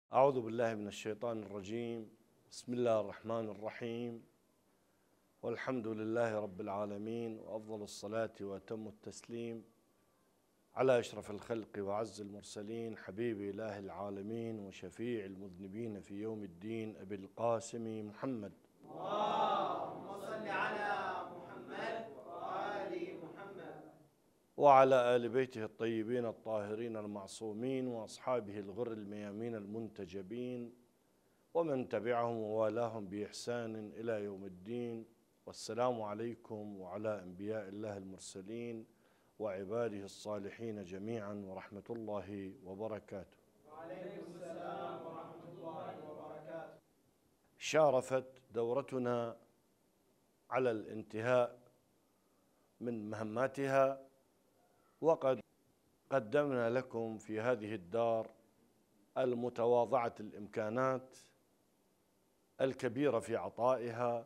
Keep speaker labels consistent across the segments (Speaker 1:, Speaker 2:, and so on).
Speaker 1: أعوذ بالله من الشيطان الرجيم. بسم الله الرحمن الرحيم، والحمد لله رب العالمين، وأفضل الصلاة وأتم التسليم على أشرف الخلق وأعز المرسلين، حبيب إله العالمين وشفيع المذنبين في يوم الدين، أبي القاسم محمد.
Speaker 2: اللهم صل على محمد وآل محمد
Speaker 1: وعلى آل بيته الطيبين الطاهرين المعصومين، وأصحابه الغر الميامين المنتجبين، ومن تبعهم ووالاهم بإحسان إلى يوم الدين. والسلام عليكم وعلى أنبياء الله المرسلين وعباده الصالحين جميعا، ورحمة الله وبركاته.
Speaker 2: وعليكم السلام ورحمة الله وبركاته.
Speaker 1: شارفت دورتنا على الانتهاء من مهماتها، وقد قدمنا لكم في هذه الدار المتواضعة الإمكانات الكبيرة في عطائها،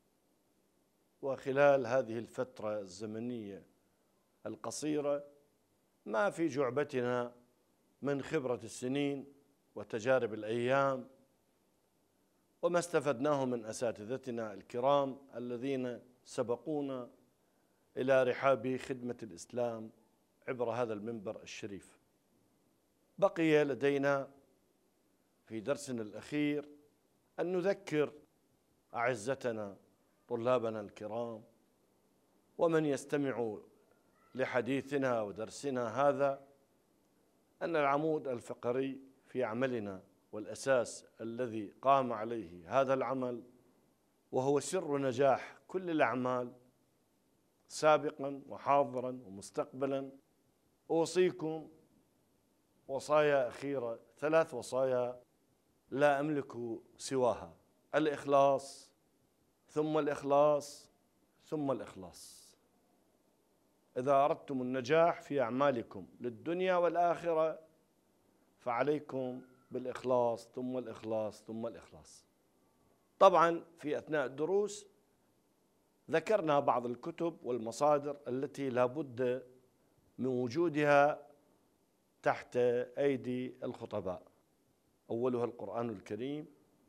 Speaker 1: وخلال هذه الفترة الزمنية القصيرة ما في جعبتنا من خبرة السنين وتجارب الأيام، وما استفدناه من أساتذتنا الكرام الذين سبقونا إلى رحاب خدمة الإسلام عبر هذا المنبر الشريف. بقي لدينا في درسنا الأخير أن نذكر أعزتنا طلابنا الكرام ومن يستمع لحديثنا ودرسنا هذا أن العمود الفقري في عملنا والأساس الذي قام عليه هذا العمل، وهو سر نجاح كل الأعمال سابقا وحاضرا ومستقبلا، أوصيكم وصايا أخيرة، 3 وصايا لا أملك سواها: الإخلاص، ثم الإخلاص، ثم الإخلاص. إذا أردتم النجاح في أعمالكم للدنيا والآخرة فعليكم بالإخلاص، ثم الإخلاص، ثم الإخلاص. طبعا في أثناء الدروس ذكرنا بعض الكتب والمصادر التي لا بد من وجودها تحت أيدي الخطباء، أولها القرآن الكريم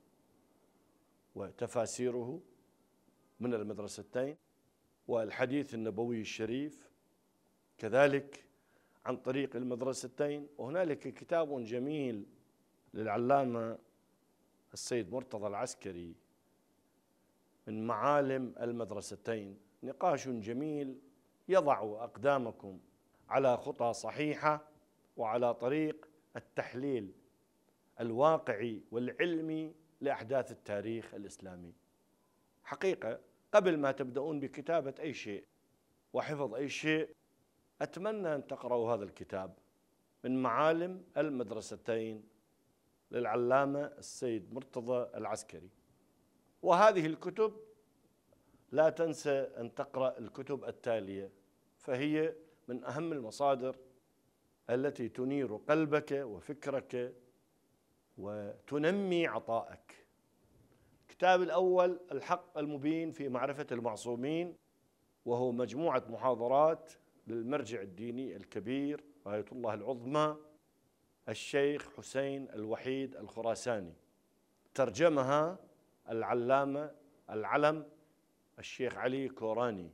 Speaker 1: وتفاسيره من المدرستين، والحديث النبوي الشريف كذلك عن طريق المدرستين. وهنالك كتاب جميل للعلامة السيد مرتضى العسكري من معالم المدرستين، نقاش جميل يضع أقدامكم على خطى صحيحة وعلى طريق التحليل الواقعي والعلمي لأحداث التاريخ الإسلامي. حقيقة قبل ما تبدأون بكتابة أي شيء وحفظ أي شيء، أتمنى أن تقرأوا هذا الكتاب من معالم المدرستين للعلامة السيد مرتضى العسكري. وهذه الكتب لا تنسى أن تقرأ الكتب التالية، فهي من أهم المصادر التي تنير قلبك وفكرك وتنمي عطائك. الكتاب الأول الحق المبين في معرفة المعصومين، وهو مجموعة محاضرات للمرجع الديني الكبير آية الله العظمى الشيخ حسين الوحيد الخراساني، ترجمها العلامة العلم الشيخ علي كوراني.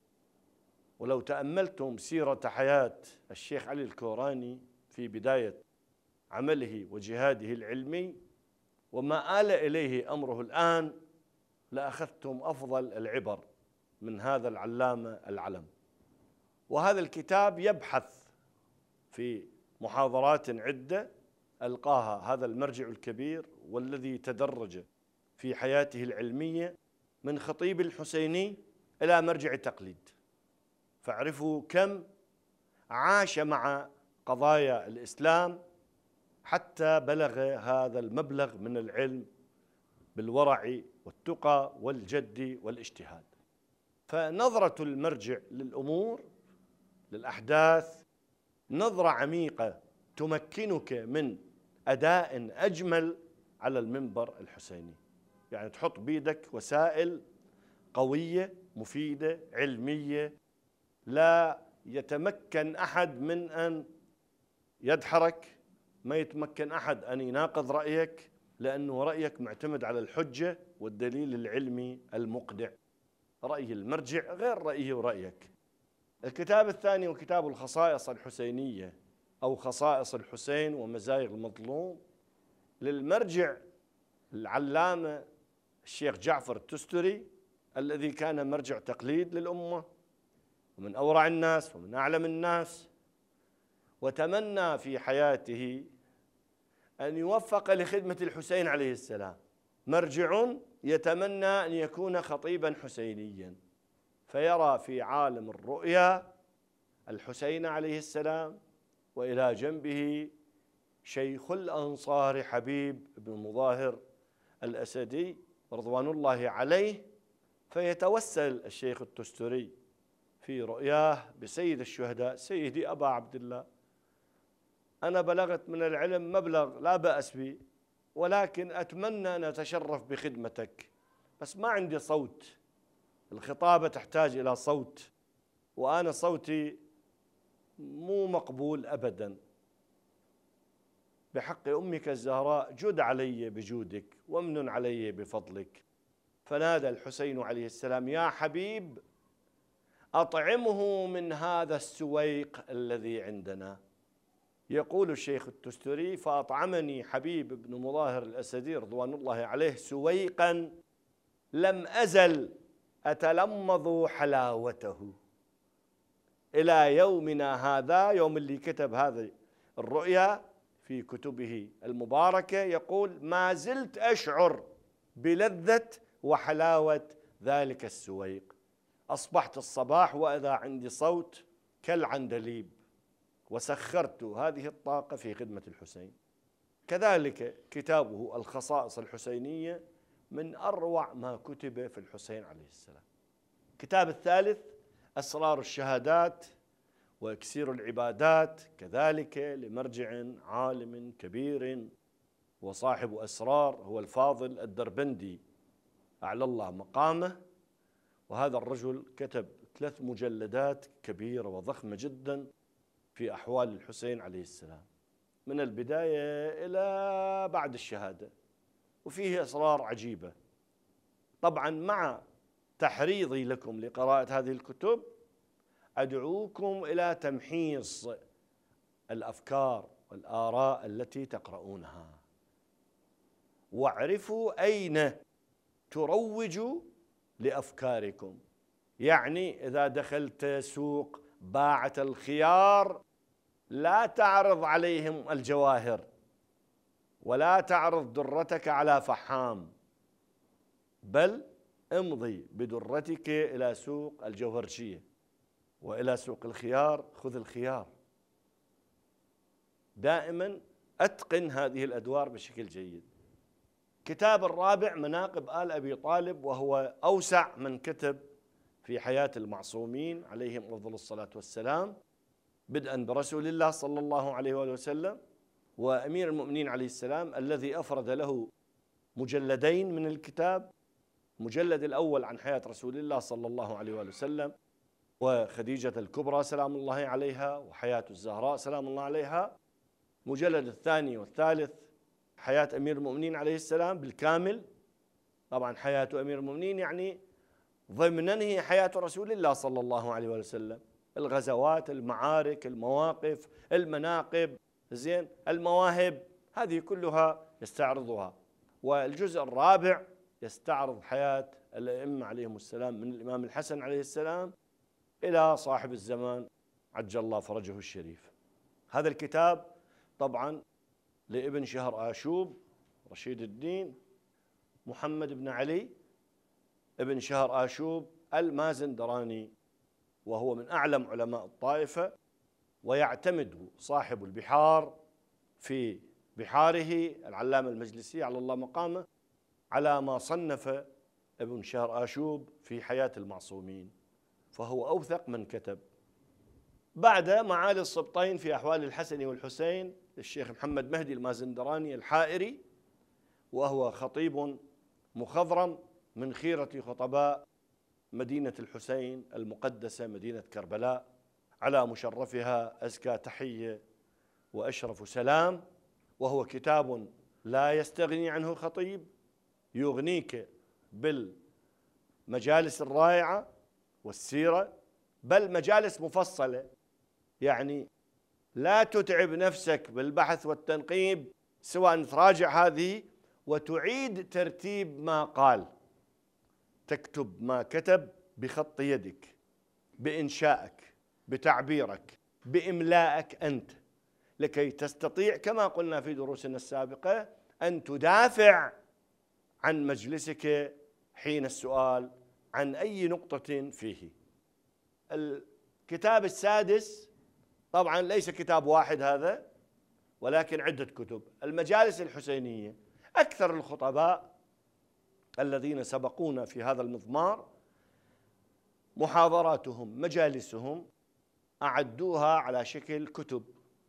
Speaker 1: ولو تأملتم سيرة حياة الشيخ علي الكوراني في بداية عمله وجهاده العلمي وما آل إليه أمره الآن، لأخذتم أفضل العبر من هذا العلامة العلم. وهذا الكتاب يبحث في محاضرات عدة ألقاها هذا المرجع الكبير والذي تدرج في حياته العلمية من خطيب الحسيني إلى مرجع التقليد، فاعرفوا كم عاش مع قضايا الإسلام حتى بلغ هذا المبلغ من العلم بالورع والتقى والجد والاجتهاد. فنظرة المرجع للأمور للأحداث نظرة عميقة تمكنك من أداء أجمل على المنبر الحسيني، يعني تحط بيدك وسائل قوية مفيدة علمية لا يتمكن أحد من أن يدحرك ما يتمكن أحد أن يناقض رأيك، لأنه رأيك معتمد على الحجة والدليل العلمي المقنع. رأي المرجع غير رأيي ورأيك. الكتاب الثاني وكتاب الخصائص الحسينية أو خصائص الحسين ومزايا المظلوم للمرجع العلامة الشيخ جعفر التستري، الذي كان مرجع تقليد للأمة ومن أورع الناس ومن أعلم الناس، وتمنى في حياته أن يوفق لخدمة الحسين عليه السلام. مرجع يتمنى أن يكون خطيبا حسينيا، فيرى في عالم الرؤيا الحسين عليه السلام، وإلى جنبه شيخ الأنصار حبيب بن مظاهر الأسدي رضوان الله عليه، فيتوسل الشيخ التستري في رؤياه بسيد الشهداء: سيدي أبا عبد الله، أنا بلغت من العلم مبلغ لا بأس به، ولكن أتمنى أن أتشرف بخدمتك، بس ما عندي صوت، الخطابة تحتاج إلى صوت، وأنا صوتي مو مقبول أبدا. بحق أمك الزهراء جد علي بجودك وامنن علي بفضلك. فنادى الحسين عليه السلام: يا حبيب، أطعمه من هذا السويق الذي عندنا. يقول الشيخ التستري: فأطعمني حبيب بن مظاهر الأسدي رضوان الله عليه سويقا لم أزل أتلمظ حلاوته إلى يومنا هذا. يوم اللي كتب هذه الرؤيا في كتبه المباركة يقول: ما زلت أشعر بلذة وحلاوة ذلك السويق. أصبحت الصباح وإذا عندي صوت كالعندليب، وسخرت هذه الطاقة في خدمة الحسين. كذلك كتابه الخصائص الحسينية من أروع ما كتب في الحسين عليه السلام. الكتاب الثالث أسرار الشهادات وإكسير العبادات، كذلك لمرجع عالم كبير وصاحب أسرار، هو الفاضل الدربندي أعلى الله مقامه. وهذا الرجل كتب 3 مجلدات كبيرة وضخمة جدا في أحوال الحسين عليه السلام من البداية إلى بعد الشهادة، وفيه أسرار عجيبة. طبعا مع تحريضي لكم لقراءة هذه الكتب أدعوكم إلى تمحيص الأفكار والآراء التي تقرؤونها، واعرفوا أين تروجوا لأفكاركم. يعني إذا دخلت سوق باعة الخيار لا تعرض عليهم الجواهر، ولا تعرض درتك على فحام، بل امضي بدرتك إلى سوق الجوهرجية وإلى سوق الخيار، خذ الخيار. دائما أتقن هذه الأدوار بشكل جيد. كتاب الرابع مناقب آل أبي طالب، وهو أوسع من كتب في حياة المعصومين عليهم أفضل الصلاة والسلام، بدءا برسول الله صلى الله عليه وآله وسلم وأمير المؤمنين عليه السلام، الذي أفرد له مجلدين من الكتاب. المجلد الأول عن حياة رسول الله صلى الله عليه وآله وسلم وخديجة الكبرى سلام الله عليها وحياة الزهراء سلام الله عليها. المجلد الثاني والثالث حياة أمير المؤمنين عليه السلام بالكامل. طبعا حياة أمير المؤمنين يعني ضمنا هي حياة رسول الله صلى الله عليه وسلم، الغزوات، المعارك، المواقف، المناقب، زين، المواهب، هذه كلها يستعرضها. والجزء الرابع يستعرض حياة الأئمة عليهم السلام من الإمام الحسن عليه السلام إلى صاحب الزمان عجل الله فرجه الشريف. هذا الكتاب طبعا لابن شهر آشوب رشيد الدين محمد بن علي ابن شهر آشوب المازندراني، وهو من أعلم علماء الطائفة، ويعتمد صاحب البحار في بحاره العلامة المجلسي على الله مقامه على ما صنف ابن شهر آشوب في حياة المعصومين، فهو أوثق من كتب. بعد معالي السبطين في أحوال الحسن والحسين للشيخ محمد مهدي المازندراني الحائري، وهو خطيب مخضرم من خيرة خطباء مدينة الحسين المقدسة مدينة كربلاء، على مشرفها أزكى تحية وأشرف سلام. وهو كتاب لا يستغني عنه خطيب، يغنيك بالمجالس الرائعة والسيرة، بل مجالس مفصلة، يعني لا تتعب نفسك بالبحث والتنقيب، سواء تراجع هذه وتعيد ترتيب ما قال، تكتب ما كتب بخط يدك، بإنشائك، بتعبيرك، بإملائك أنت، لكي تستطيع كما قلنا في دروسنا السابقة أن تدافع عن مجلسك حين السؤال عن أي نقطة فيه. الكتاب السادس طبعا ليس كتاب واحد هذا، ولكن عدة كتب. المجالس الحسينية، أكثر الخطباء الذين سبقونا في هذا المضمار محاضراتهم مجالسهم أعدوها على شكل كتب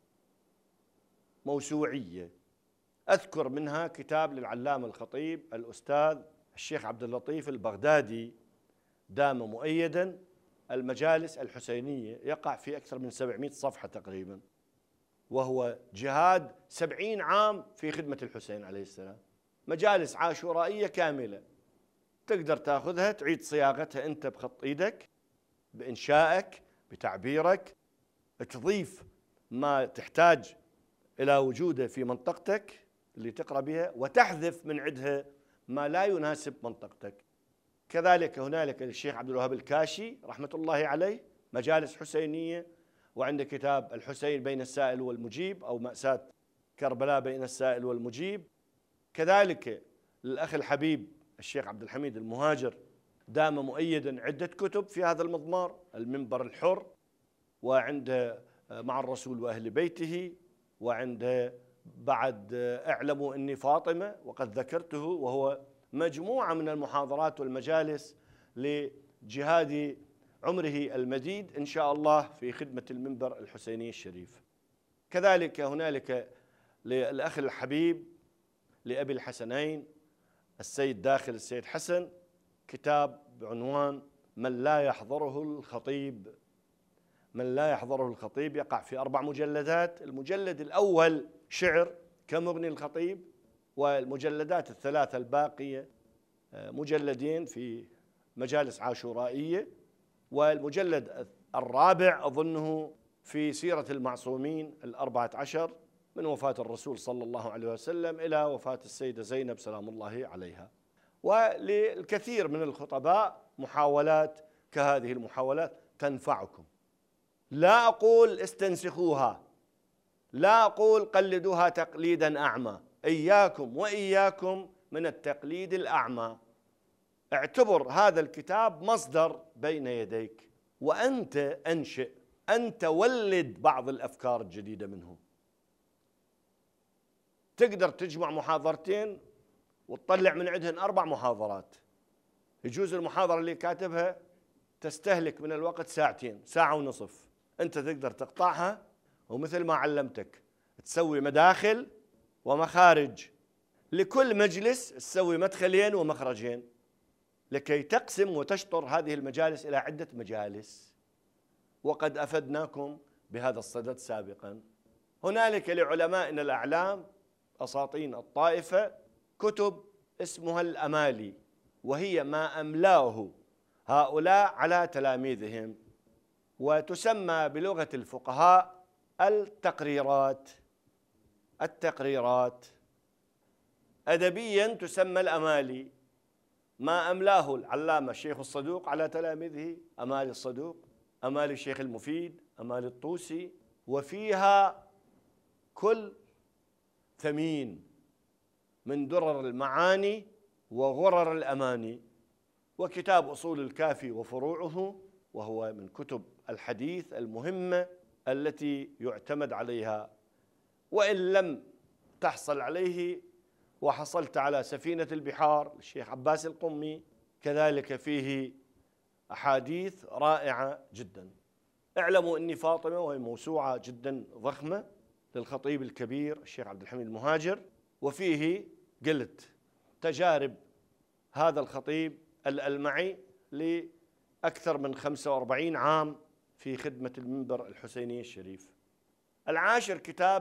Speaker 1: موسوعية. أذكر منها كتاب للعلامة الخطيب الأستاذ الشيخ عبد اللطيف البغدادي دام مؤيدا، المجالس الحسينية، يقع في أكثر من 700 صفحة تقريبا، وهو جهاد 70 عام في خدمة الحسين عليه السلام، مجالس عاشورائية كاملة، تقدر تأخذها تعيد صياغتها أنت بخط إيدك، بإنشائك، بتعبيرك، تضيف ما تحتاج إلى وجوده في منطقتك اللي تقرأ بها، وتحذف من عندها ما لا يناسب منطقتك. كذلك هنالك الشيخ عبد الوهاب الكاشي رحمة الله عليه مجالس حسينية، وعنده كتاب الحسين بين السائل والمجيب، أو مأساة كربلاء بين السائل والمجيب. كذلك الأخ الحبيب الشيخ عبد الحميد المهاجر دام مؤيدا عدة كتب في هذا المضمار، المنبر الحر، وعنده مع الرسول وأهل بيته، وعنده بعد اعلموا أني فاطمة وقد ذكرته، وهو مجموعة من المحاضرات والمجالس لجهاد عمره المديد إن شاء الله في خدمة المنبر الحسيني الشريف. كذلك هنالك للأخ الحبيب لأبي الحسنين السيد داخل السيد حسن كتاب بعنوان من لا يحضره الخطيب. من لا يحضره الخطيب يقع في 4 مجلدات، المجلد الأول شعر كمغني الخطيب، والمجلدات الثلاثة الباقية مجلدين في مجالس عاشورائية، والمجلد الرابع أظنه في سيرة المعصومين 14 من وفاة الرسول صلى الله عليه وسلم إلى وفاة السيدة زينب سلام الله عليها. وللكثير من الخطباء محاولات كهذه المحاولات تنفعكم. لا أقول استنسخوها، لا أقول قلدوها تقليدا أعمى، إياكم وإياكم من التقليد الأعمى. اعتبر هذا الكتاب مصدر بين يديك، وأنت أنشئ، أنت ولد بعض الأفكار الجديدة منه. تقدر تجمع محاضرتين وتطلع من عندهن 4 محاضرات، يجوز المحاضرة اللي كاتبها تستهلك من الوقت 2 ساعة، 1.5 ساعة، أنت تقدر تقطعها، ومثل ما علمتك تسوي مداخل ومخارج لكل مجلس، تسوي مدخلين ومخرجين لكي تقسم وتشطر هذه المجالس إلى عدة مجالس، وقد أفدناكم بهذا الصدد سابقا. هنالك لعلمائنا الأعلام أساطين الطائفة كتب اسمها الأمالي، وهي ما أملاه هؤلاء على تلاميذهم، وتسمى بلغة الفقهاء التقريرات. التقريرات أدبيا تسمى الأمالي، ما أملاه العلامة الشيخ الصدوق على تلاميذه، أمالي الصدوق، أمالي الشيخ المفيد، أمالي الطوسي، وفيها كل ثمين من درر المعاني وغرر الأماني. وكتاب أصول الكافي وفروعه، وهو من كتب الحديث المهمة التي يعتمد عليها، وإن لم تحصل عليه وحصلت على سفينة البحار للشيخ عباس القمي، كذلك فيه أحاديث رائعة جدا. اعلموا أني فاطمة، وهي موسوعة جدا ضخمة للخطيب الكبير الشيخ عبد الحميد المهاجر، وفيه قلت تجارب هذا الخطيب الألمعي لأكثر من 45 عام في خدمة المنبر الحسيني الشريف. العاشر كتاب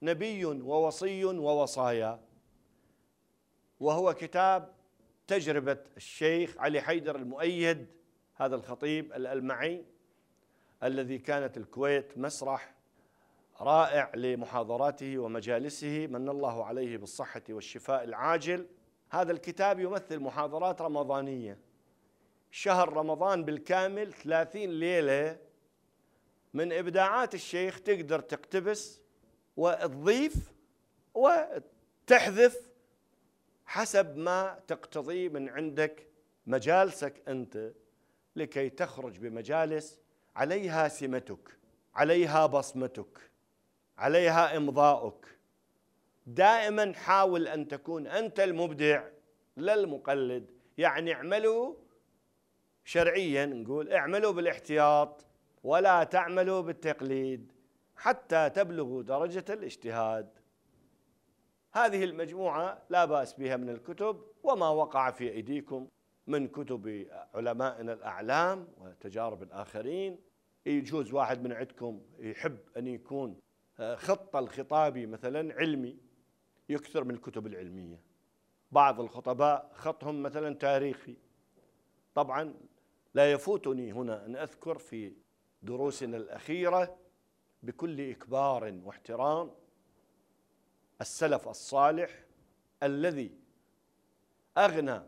Speaker 1: نبي ووصي ووصايا، وهو كتاب تجربة الشيخ علي حيدر المؤيد، هذا الخطيب الألمعي الذي كانت الكويت مسرح رائع لمحاضراته ومجالسه، من الله عليه بالصحة والشفاء العاجل. هذا الكتاب يمثل محاضرات رمضانية، شهر رمضان بالكامل 30 ليلة من إبداعات الشيخ، تقدر تقتبس وتضيف وتحذف حسب ما تقتضي من عندك مجالسك أنت، لكي تخرج بمجالس عليها سمتك، عليها بصمتك، عليها إمضاؤك. دائما حاول أن تكون أنت المبدع لا المقلد. يعني اعملوا شرعيا، نقول اعملوا بالاحتياط ولا تعملوا بالتقليد حتى تبلغوا درجة الاجتهاد. هذه المجموعة لا بأس بها من الكتب، وما وقع في أيديكم من كتب علمائنا الأعلام وتجارب الآخرين. يجوز واحد من عندكم يحب أن يكون خط الخطابي مثلا علمي، يكثر من الكتب العلمية. بعض الخطباء خطهم مثلا تاريخي. طبعا لا يفوتني هنا أن أذكر في دروسنا الأخيرة بكل إكبار واحترام السلف الصالح الذي أغنى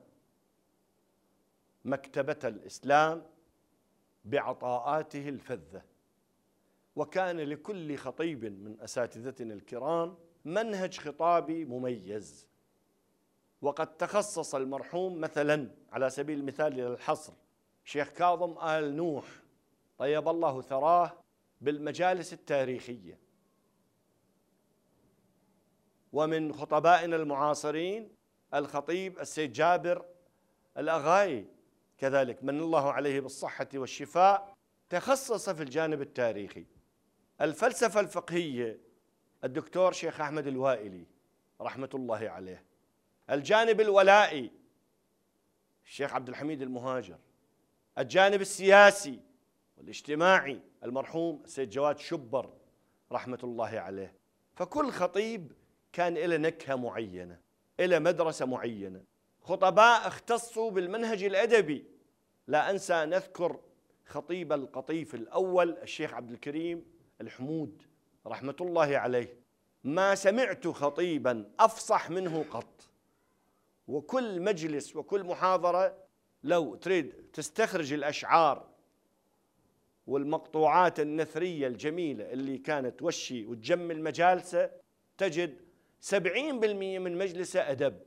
Speaker 1: مكتبة الإسلام بعطاءاته الفذة، وكان لكل خطيب من أساتذتنا الكرام منهج خطابي مميز. وقد تخصص المرحوم مثلا على سبيل المثال للحصر شيخ كاظم آل نوح طيب الله ثراه بالمجالس التاريخية. ومن خطبائنا المعاصرين الخطيب السيد جابر الأغاي كذلك من الله عليه بالصحة والشفاء، تخصص في الجانب التاريخي. الفلسفة الفقهية الدكتور شيخ أحمد الوائلي رحمة الله عليه. الجانب الولائي الشيخ عبد الحميد المهاجر. الجانب السياسي والاجتماعي المرحوم السيد جواد شبر رحمة الله عليه. فكل خطيب كان له نكهة معينة، له مدرسة معينة. خطباء اختصوا بالمنهج الأدبي. لا أنسى أن أذكر خطيب القطيف الأول الشيخ عبد الكريم الحمود رحمة الله عليه. ما سمعت خطيبا أفصح منه قط. وكل مجلس وكل محاضرة لو تريد تستخرج الأشعار والمقطوعات النثرية الجميلة اللي كانت توشي وتجمل مجالسه، تجد 70% من مجلسه أدب.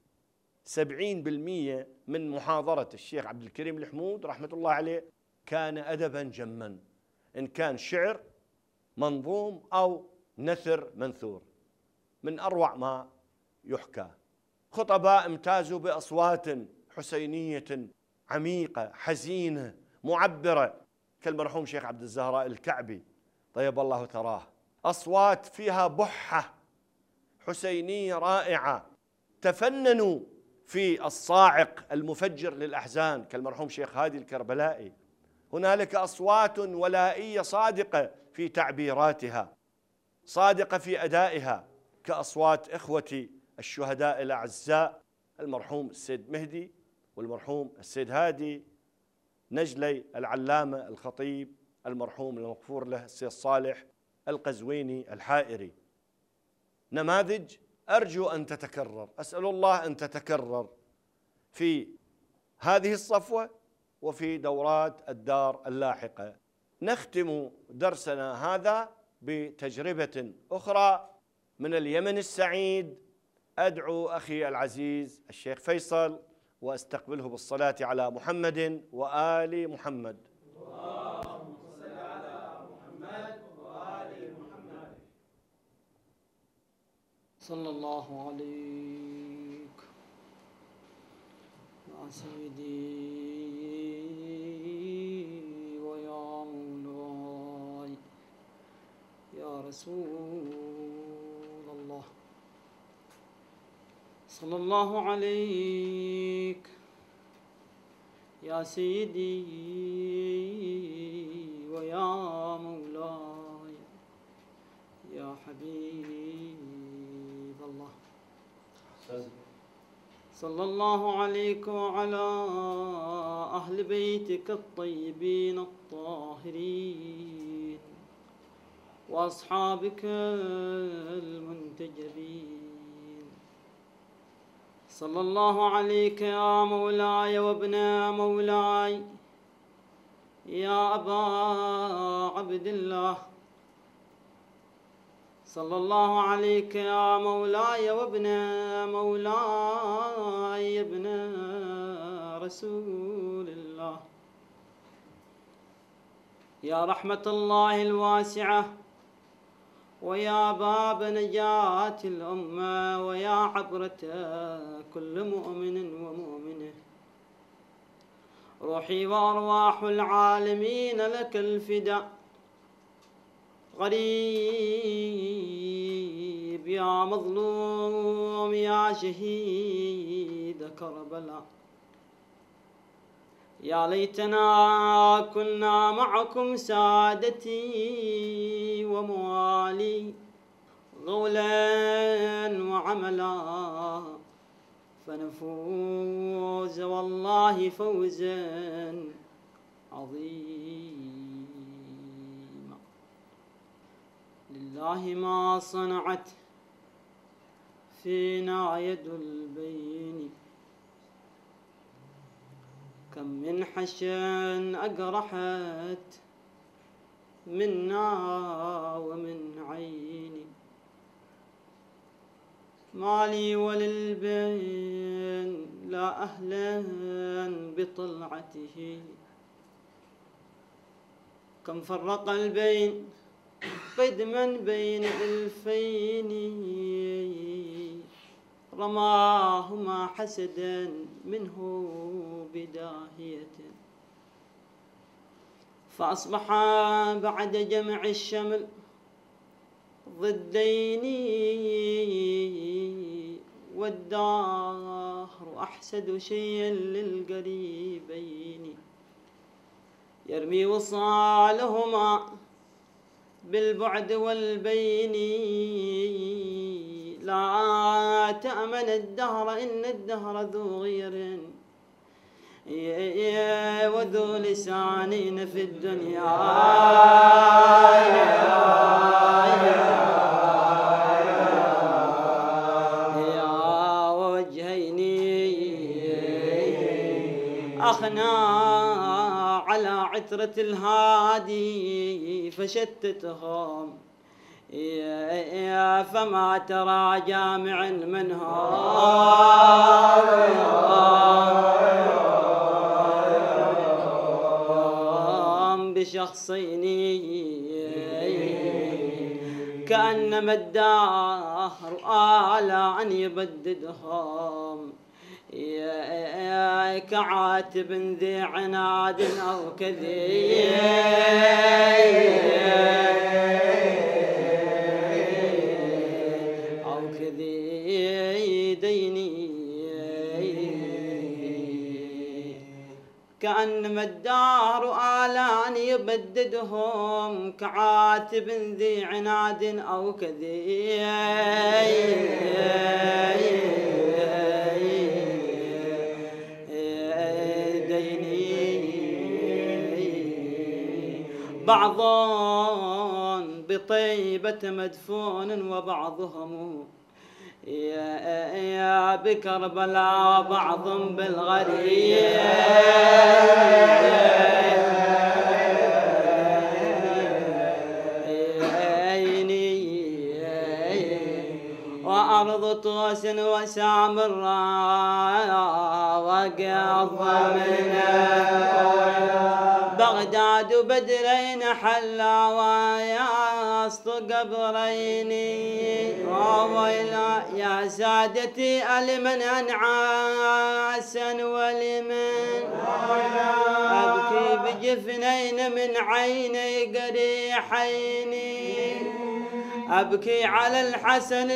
Speaker 1: 70% من محاضرة الشيخ عبد الكريم الحمود رحمة الله عليه كان أدبا جما، إن كان شعر منظوم أو نثر منثور، من أروع ما يحكى. خطباء امتازوا بأصوات حسينية عميقة حزينة معبرة كالمرحوم شيخ عبد الزهراء الكعبي طيب الله ثراه، أصوات فيها بحة حسينية رائعة. تفننوا في الصاعق المفجر للأحزان كالمرحوم شيخ هادي الكربلائي. هنالك أصوات ولائية صادقة في تعبيراتها، صادقة في أدائها، كأصوات إخوتي الشهداء الأعزاء المرحوم السيد مهدي والمرحوم السيد هادي نجلي، العلامة الخطيب المرحوم المغفور له السيد صالح القزويني الحائري. نماذج أرجو أن تتكرر، أسأل الله أن تتكرر في هذه الصفوة وفي دورات الدار اللاحقة. نختم درسنا هذا بتجربة أخرى من اليمن السعيد. أدعو أخي العزيز الشيخ فيصل وأستقبله بالصلاة على محمد وآل محمد.
Speaker 2: اللهم صل على محمد وآل محمد.
Speaker 3: صلى الله عليك يا سيدي ويا مولاي يا رسول الله. صلى الله عليك يا سيدي ويا مولاي يا يا حبيب الله. صلى الله عليك وعلى أهل بيتك الطيبين الطاهرين وأصحابك المنتجبين. صلى الله عليك يا مولاي وابن مولاي يا أبا عبد الله. صلى الله عليك يا مولاي وابن مولاي ابن رسول الله. يا رحمة الله الواسعة ويا باب نجاة الأمة ويا عبرة كل مؤمن ومؤمنة، روحي وأرواح العالمين لك الفداء. غريب يا مظلوم يا شهيد كربلاء، يا ليتنا كنا معكم سادتي وموالي غولا وعملا فنفوز والله فوزا عظيما. لله ما صنعت فينا يد البين، كم من حشا أقرحت منا ومن عيني، مالي وللبين لا أهلا بطلعته، كم فرق البين قدما بين ألفين، رماهما حسدا منه بداهية، فأصبح بعد جمع الشمل ضدين، والدهر أحسد شيئا للقريبين، يرمي وصالهما بالبعد والبين، لا تأمن الدهر إن الدهر ذو غير وذو لسانين في الدنيا، يا وجهين أخنا على عترة الهادي فشتتهم، فما ترى جامع منهم بشخصين، كأنما الدهر آلى أن يبددهم، كعاتب ذي عناد أو كذيب كأنما الدار آلان يبددهم، كعاتب ذي عناد أو بعض بطيبة مدفون وبعضهم يا بكربلاء بعض بالغريب، وأرض طوس وسامرا وقض منه بغداد بدرين حلا وياسط قبرين، وويلا يا سادتي ألمن أنعاسا ولمن أبكي بجفنين من عيني قريحين، أبكي على الحسن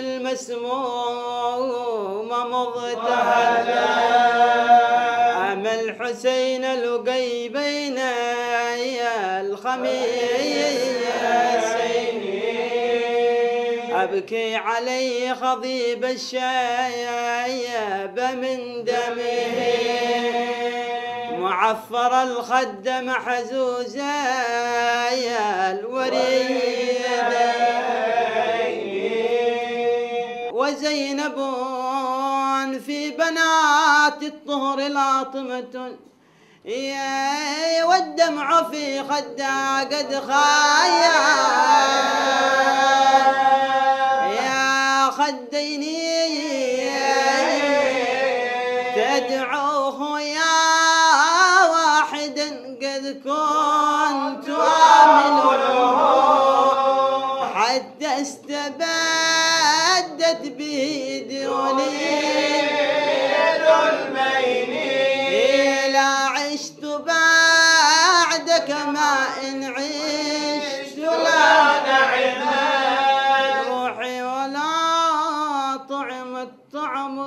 Speaker 3: المسموم مضطهدا، أما الحسين لقي بين الخميسين، يبكي عليه خضيب الشيب من دمه، معفر الخد محزوزا الوريد، وزينب في بنات الطهر لاطمة، والدمع في خدها قد خايا، يا خديني تدعوه يا واحدا قد كنت آمله، حتى استبدت بيدي وليد المينين، لا عشت بعدك ما إن عشت لا نعمت روحي ولا طعمت طعم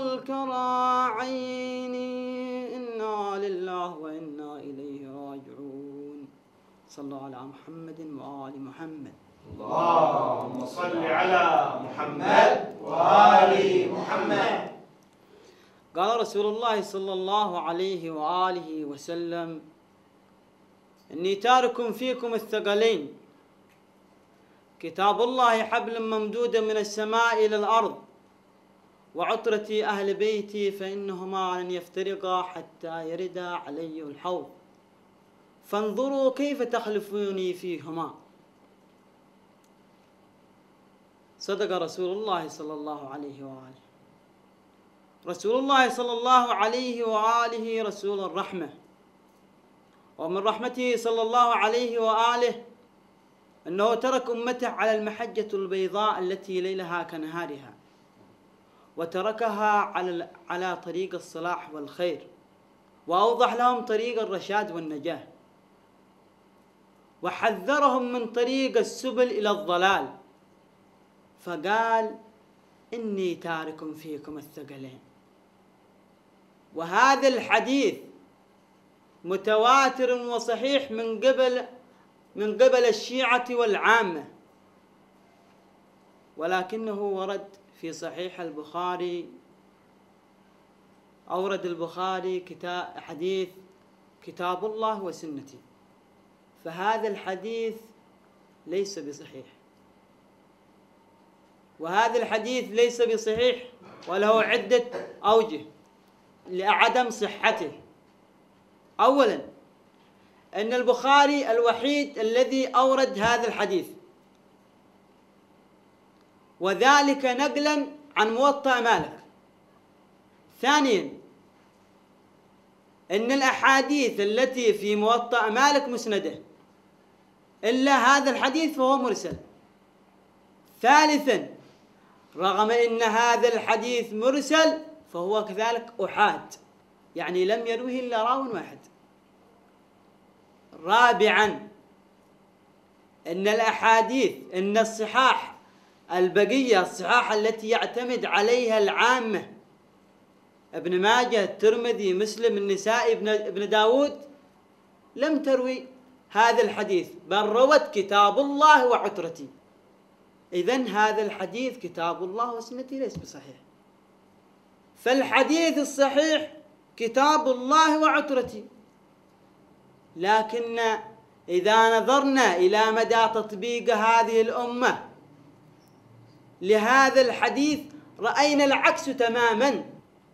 Speaker 3: الكراعين، إنا لله وإنا إليه راجعون. صلوا على محمد وآل محمد.
Speaker 2: اللهم صل على محمد وآل محمد.
Speaker 3: قال رسول الله صلى الله عليه وآله وسلم: إني تارك فيكم الثقلين، كتاب الله حبل ممدود من السماء إلى الأرض، وعطرتي أهل بيتي فإنهما لن يفترقا حتى يردا علي الحوض، فانظروا كيف تخلفوني فيهما. صدق رسول الله صلى الله عليه وآله. رسول الله صلى الله عليه وآله رسول الرحمة، ومن رحمته صلى الله عليه وآله أنه ترك أمته على المحجة البيضاء التي ليلها كنهارها، وتركها على طريق الصلاح والخير، وأوضح لهم طريق الرشاد والنجاة، وحذرهم من طريق السبل إلى الضلال، فقال: إني تارك فيكم الثقلين. وهذا الحديث متواتر وصحيح من قبل الشيعة والعامة، ولكنه ورد في صحيح البخاري. أورد البخاري حديث كتاب الله وسنتي، فهذا الحديث ليس بصحيح، وهذا الحديث ليس بصحيح وله عدة أوجه لعدم صحته. أولا، أن البخاري الوحيد الذي أورد هذا الحديث، وذلك نقلا عن موطأ مالك. ثانيا، أن الأحاديث التي في موطأ مالك مسندة، إلا هذا الحديث فهو مرسل. ثالثا، رغم أن هذا الحديث مرسل فهو كذلك أحاد، يعني لم يروه إلا راو واحد. رابعا، أن الأحاديث، أن الصحاح البقية، الصحاح التي يعتمد عليها العامة، ابن ماجه، الترمذي، مسلم، النسائي، ابن داود، لم تروي هذا الحديث، بل روت كتاب الله وعترتي. إذن هذا الحديث كتاب الله وسنتي ليس بصحيح. فالحديث الصحيح كتاب الله وعترتي، لكن إذا نظرنا إلى مدى تطبيق هذه الأمة لهذا الحديث رأينا العكس تماما.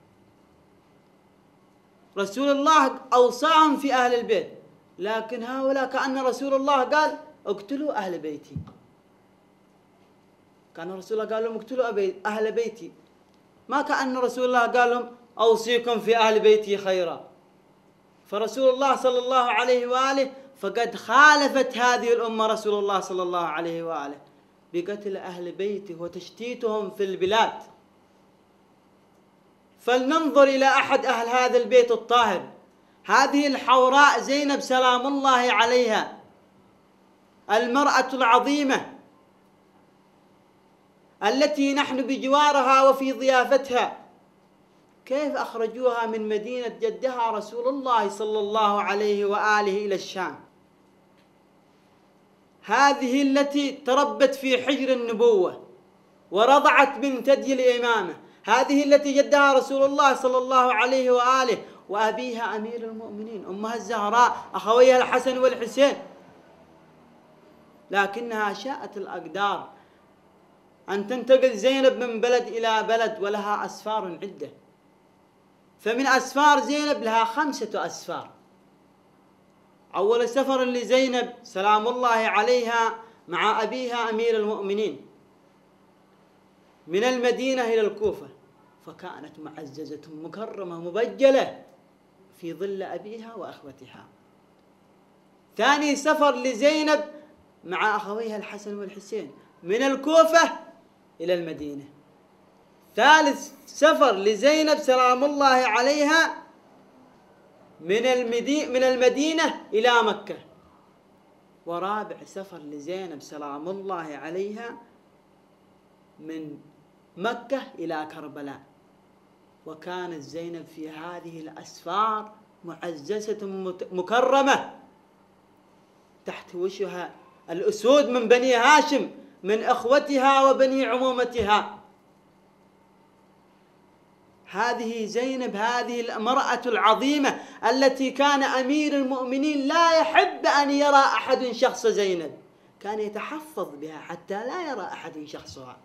Speaker 3: رسول الله أوصاهم في أهل البيت، لكن هؤلاء كأن رسول الله قال: اقتلوا أهل بيتي. كان رسول الله قال لهم: اقتلوا أهل بيتي، ما كأن رسول الله قال لهم: أوصيكم في أهل بيتي خيرا. فرسول الله صلى الله عليه وآله فقد خالفت هذه الأمة رسول الله صلى الله عليه وآله بقتل أهل بيته وتشتيتهم في البلاد. فلننظر إلى أحد أهل هذا البيت الطاهر، هذه الحوراء زينب سلام الله عليها، المرأة العظيمة التي نحن بجوارها وفي ضيافتها، كيف أخرجوها من مدينة جدها رسول الله صلى الله عليه وآله إلى الشام؟ هذه التي تربت في حجر النبوة، ورضعت من ثدي الإمامة، هذه التي جدها رسول الله صلى الله عليه وآله، وأبيها أمير المؤمنين أمها الزهراء، أخويها الحسن والحسين. لكنها شاءت الأقدار أن تنتقل زينب من بلد إلى بلد، ولها أسفار عدة. فمن أسفار زينب لها 5 أسفار. أول سفر لزينب سلام الله عليها مع أبيها أمير المؤمنين من المدينة إلى الكوفة، فكانت معززة مكرمة مبجلة في ظل أبيها وأخوتها. ثاني سفر لزينب مع أخويها الحسن والحسين من الكوفة إلى المدينة. ثالث سفر لزينب سلام الله عليها من المدينة إلى مكة. ورابع سفر لزينب سلام الله عليها من مكة إلى كربلاء. وكانت زينب في هذه الأسفار معززة مكرمة تحت وشها الأسود من بني هاشم من أخوتها وبني عمومتها. هذه زينب، هذه المرأة العظيمة التي كان أمير المؤمنين لا يحب أن يرى أحد شخص زينب، كان يتحفظ بها حتى لا يرى أحد شخصها.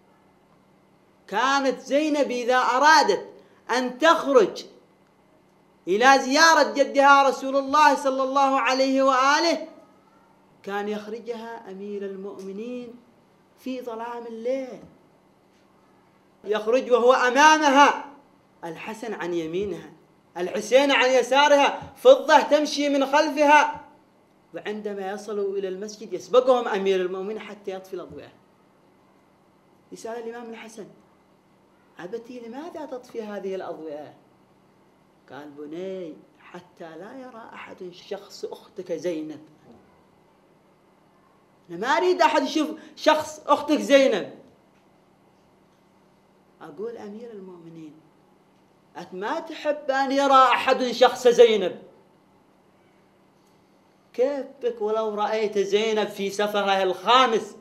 Speaker 3: كانت زينب إذا أرادت أن تخرج إلى زيارة جدها رسول الله صلى الله عليه وآله كان يخرجها أمير المؤمنين في ظلام الليل، يخرج وهو أمامها الحسن عن يمينها، الحسين عن يسارها، فضة تمشي من خلفها. وعندما يصلوا إلى المسجد يسبقهم أمير المؤمنين حتى يطفي الأضواء. يسأل الإمام الحسن: أبتي لماذا تطفي هذه الأضواء؟ قال: بني، حتى لا يرى أحد شخص أختك زينب. أنا ما أريد أحد يشوف شخص أختك زينب. أقول أمير المؤمنين، أنت ما تحب أن يرى أحد شخص زينب، كيف بك ولو رأيت زينب في سفرها الخامس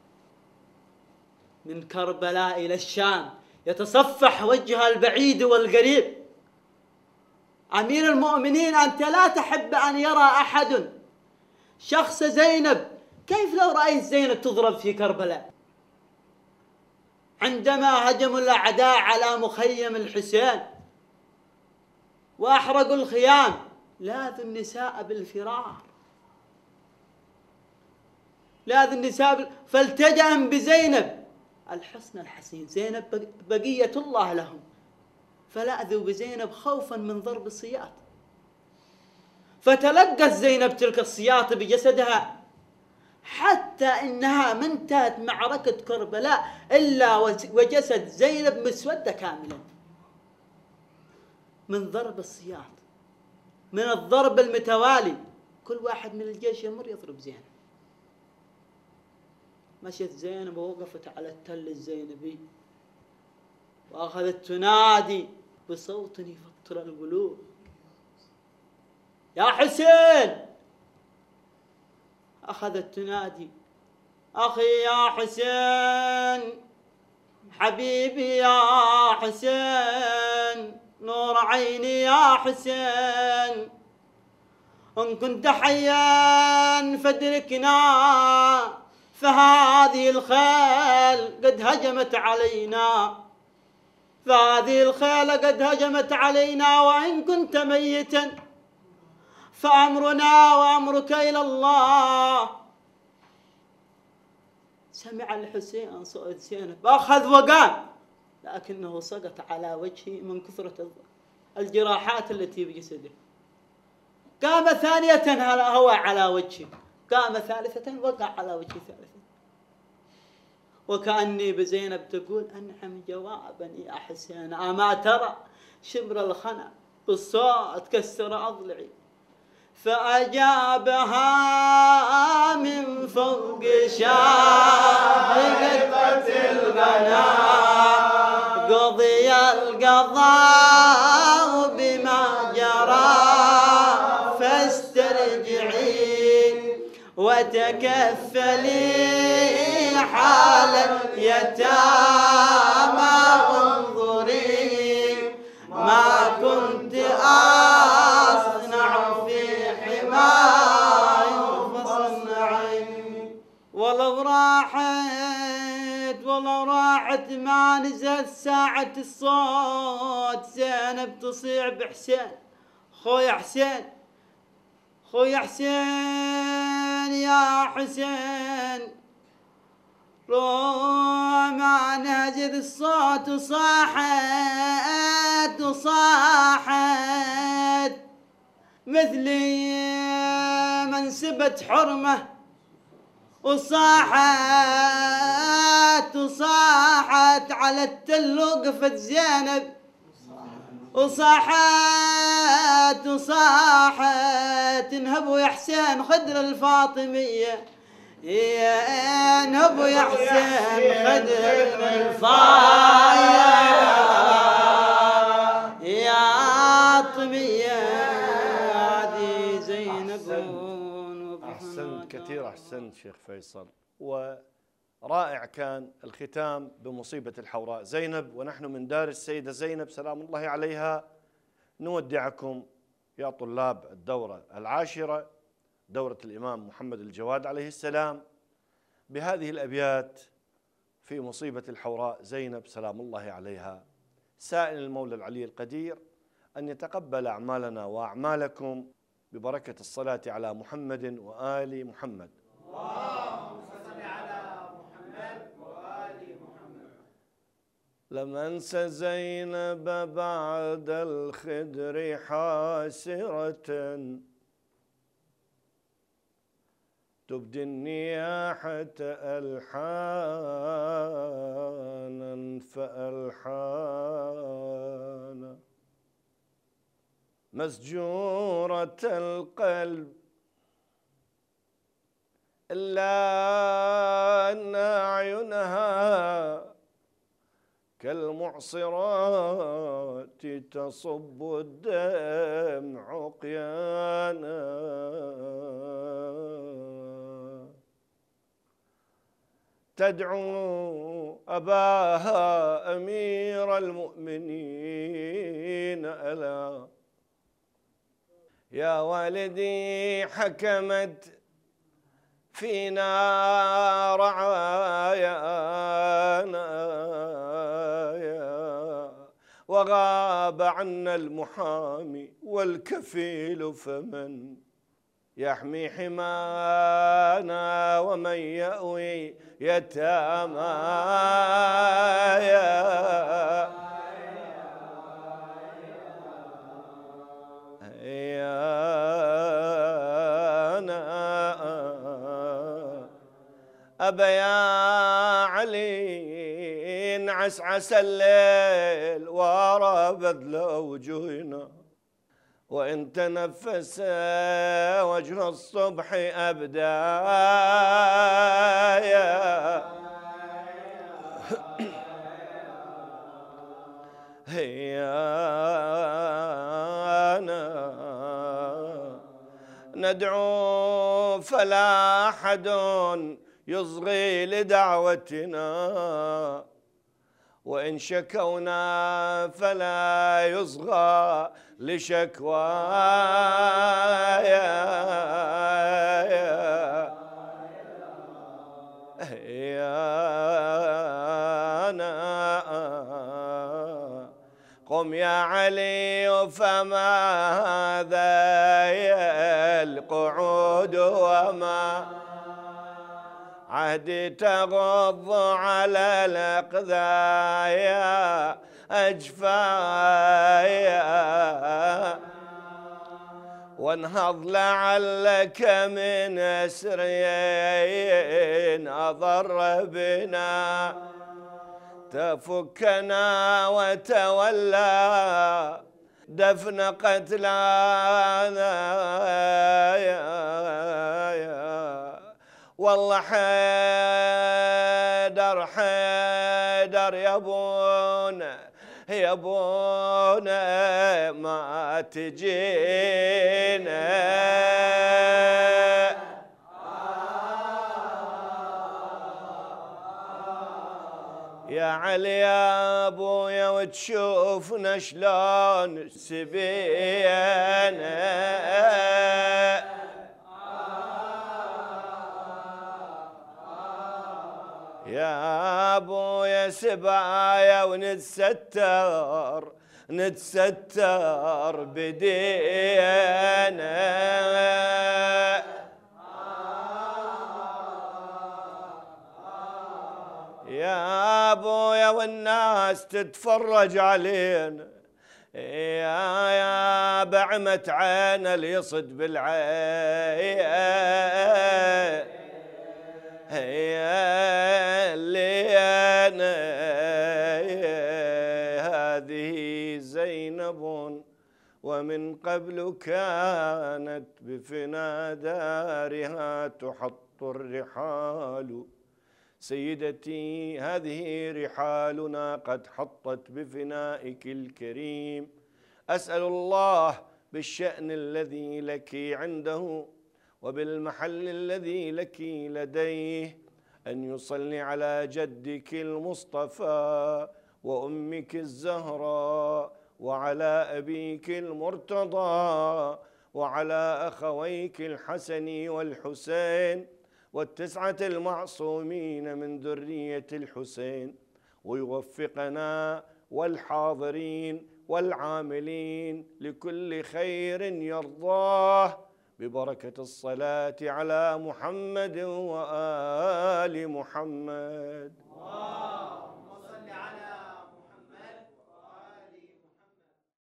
Speaker 3: من كربلاء إلى الشام يتصفح وجهها البعيد والقريب؟ أمير المؤمنين، أنت لا تحب أن يرى أحد شخص زينب، كيف لو رأيت زينب تضرب في كربلاء؟ عندما هجموا الأعداء على مخيم الحسين وأحرقوا الخيام لاذوا النساء بالفرار، لاذوا النساء فالتجأن بزينب الحصن الحصين، زينب بقية الله لهم، فلاذوا بزينب خوفا من ضرب السياط. فتلقت زينب تلك السياط بجسدها حتى إنها ما انتهت معركة كربلاء إلا وجسد زينب مسودة كاملا من ضرب السياط، من الضرب المتوالي. كل واحد من الجيش يمر يضرب زينب. مشت زينب ووقفت على التل الزينبي وأخذت تنادي بصوت يفطر القلوب: يا حسين! أخذت تنادي: أخي يا حسين، حبيبي يا حسين، نور عيني يا حسين، إن كنت حيا فادركنا، فهذه الخيل قد هجمت علينا، فهذه الخيل قد هجمت علينا، وإن كنت ميتا فأمرنا وأمرك إلى الله. سمع الحسين صوت زينب، أخذ وقام، لكنه سقط على وجهه من كثرة الجراحات التي بجسده. قام ثانية هوى على وجهه، قام ثالثة وقع على وجهه ثالثة. وكأني بزينب تقول: أنعم جوابا يا حسين، أما ترى شبر الخنا بالصوت كسر أضلعي. فأجابها من فوق شاهقة الغناء: قضي القضاء بما جرى فاسترجعي، تكفلي حال اليتامى وانظري ما كنت أصنع في حماي فاصنعي. ولو راحت ما نزلت ساعة الصوت زينب تصيح بحسين. خويا حسين يا حسين روما نهجر الصوت وصاحت مثلي منسبة حرمة وصاحت على التل وقفت زينب وصاحت انهبوا يا حسين خدر الفاطمية انهبوا يا حسين خدر الفاطمية يا طمية هذه زينب.
Speaker 1: أحسنت كثير، أحسنت شيخ فيصل. ورائع كان الختام بمصيبة الحوراء زينب، ونحن من دار السيدة زينب سلام الله عليها نودعكم يا طلاب الدورة العاشرة، دورة الإمام محمد الجواد عليه السلام، بهذه الأبيات في مصيبة الحوراء زينب سلام الله عليها، سائل المولى العلي القدير أن يتقبل أعمالنا وأعمالكم ببركة الصلاة على محمد وآل محمد.
Speaker 2: اللهم صل على محمد وآل محمد.
Speaker 1: لم أنس زينب بعد الخدر حاسرة تبدي النياحة ألحانا فألحانا مسجورة القلب إلا أن أعينها كالمعصرات تصب الدمع قيانا تدعو أباها أمير المؤمنين ألا يا والدي حكمت فينا رعايانا وغاب عنا المحامي والكفيل فمن يحمي حمانا ومن يأوي يتامايا أبا يا علي عسعس الليل ورا بذل وجهنا وإن تنفس وجه الصبح أبدايا هيانا ندعو فلا أحد يصغي لدعوتنا وإن شكونا فلا يصغى لشكوايا قم يا علي فماذا القعود وما عهدي تغض على الأقذايا أجفايا وانهض لعلك من أسرين أضر بنا تفكنا وتولى دفن قتلانا والله حيدر يبونا ما تجينا علي يا ابويا وتشوفنا شلون سبينا، يا ابويا سبايا ونتستر بدينا، يا ابويا والناس تتفرج علينا، يا بعمة عين اللي يصد بالعين، لينا هذه زينب ومن قبل كانت بفنا دارها تحط الرحال، سيدتي هذه رحالنا قد حطت بفنائك الكريم، أسأل الله بالشأن الذي لك عنده وبالمحل الذي لك لديه أن يصلي على جدك المصطفى وأمك الزهراء وعلى أبيك المرتضى وعلى أخويك الحسن والحسين والتسعة المعصومين من ذرية الحسين، ويوفقنا والحاضرين والعاملين لكل خير يرضاه ببركة الصلاة على محمد وآل محمد.